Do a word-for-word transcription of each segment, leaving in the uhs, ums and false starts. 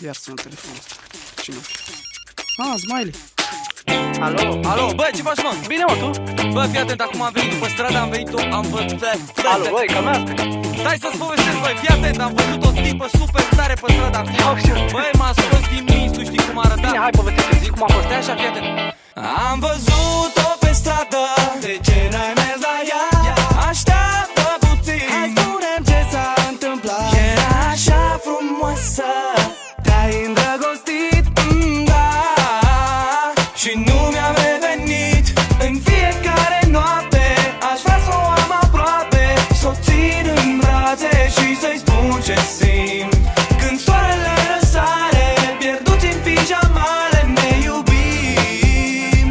Iar sună telefonul ăsta. Cine? Ah, Smiley. Alo, alo, bă, ce faci, mă? Bine, mă, tu? Bă, fii atent, acum am venit după stradă, am venit-o, am văzut... Alo, băi, calmează. Stai să-ți povestesc, băi, fii atent, am văzut o tipă super tare pe stradă acum. Băi, m-a scos din minți, tu știi cum arăta. Bine, hai, povestește, zic cum a fost. Stai așa, fii atent. Am văzut-o pe stradă, de ce n-ai mers la ea? Așteaptă puțin, hai spune-mi ce s-a întâmplat. Era așa frumoasă, te-ai îndrăgostit, mm, da. Și nu mi-am revenit. În fiecare noapte aș vrea să o am aproape, să o țin în brațe și să-i spun ce simt. Când soarele răsare, pierduți în pijamale, ne iubim.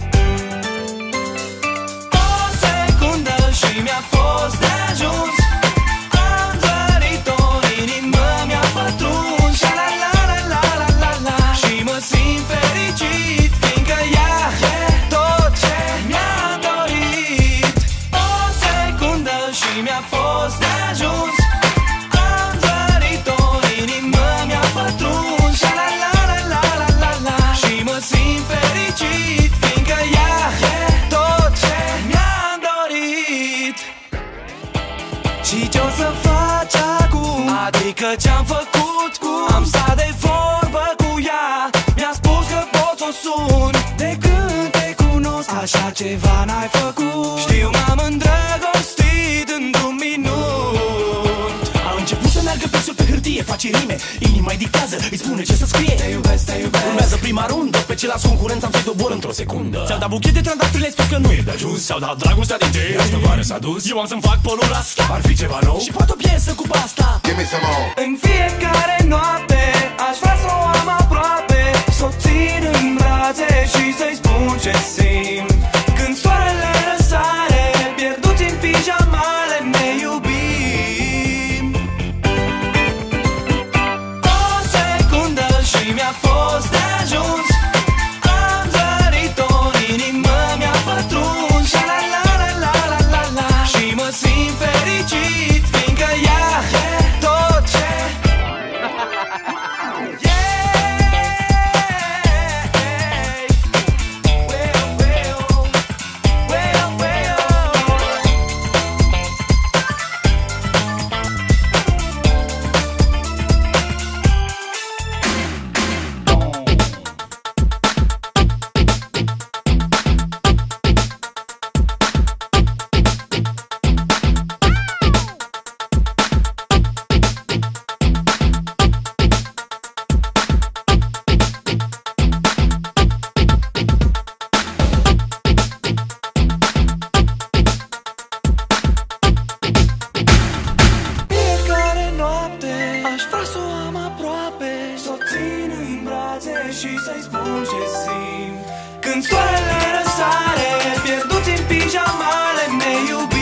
O secundă și mi-a fost de ajuns. Am zărit-o în inimă, mi-a pătruns. La la la la la la la. Și mă simt fericit, fiindcă ea e tot ce mi-am dorit. O secundă și mi-a fost de ajuns. Am zărit-o în inimă, mi-a pătruns. La la la la la la la. Și mă simt fericit, fiindcă ea e tot ce mi-am dorit. Și ce-o să faci acum? Adică ce-am făcut cu? Am stat de vorbă cu ea, mi-a spus că pot să o sun. De când te cunosc, așa ceva n-ai făcut. Știu, m-am îndrăgostit într-un minut. A început să meargă versul pe hârtie, face rime, inima-i dictează, îi spune ce să scrie. Te iubesc, te iubesc. Urmează prima rundă, pe ceilalți concurenți am să-i dobor într-o secundă. Ți-au dat buchet de trandafiri, le-ai spus că nu e de ajuns. Ți-au dat dragostea din tine, asta vară s-a dus. Eu am să-mi fac polul asta, ar fi ceva nou. Și poate o piesă cu pasta. Give me some more. În fiecare noapte aș vrea să o am aproape, să o țin în brațe și să-i spun ce simt. Când soarele răsare, pierduți în pijamale, ne iubim. O secundă și mi-a fost de ajuns. Am zărit-o în inimă, mi-a pătruns. La la la la la la la. Și mă simt fericit, fiindcă ea e tot ce și să-i spun ce simt. Când soarele răsare, pierduți în pijamale, ne iubim.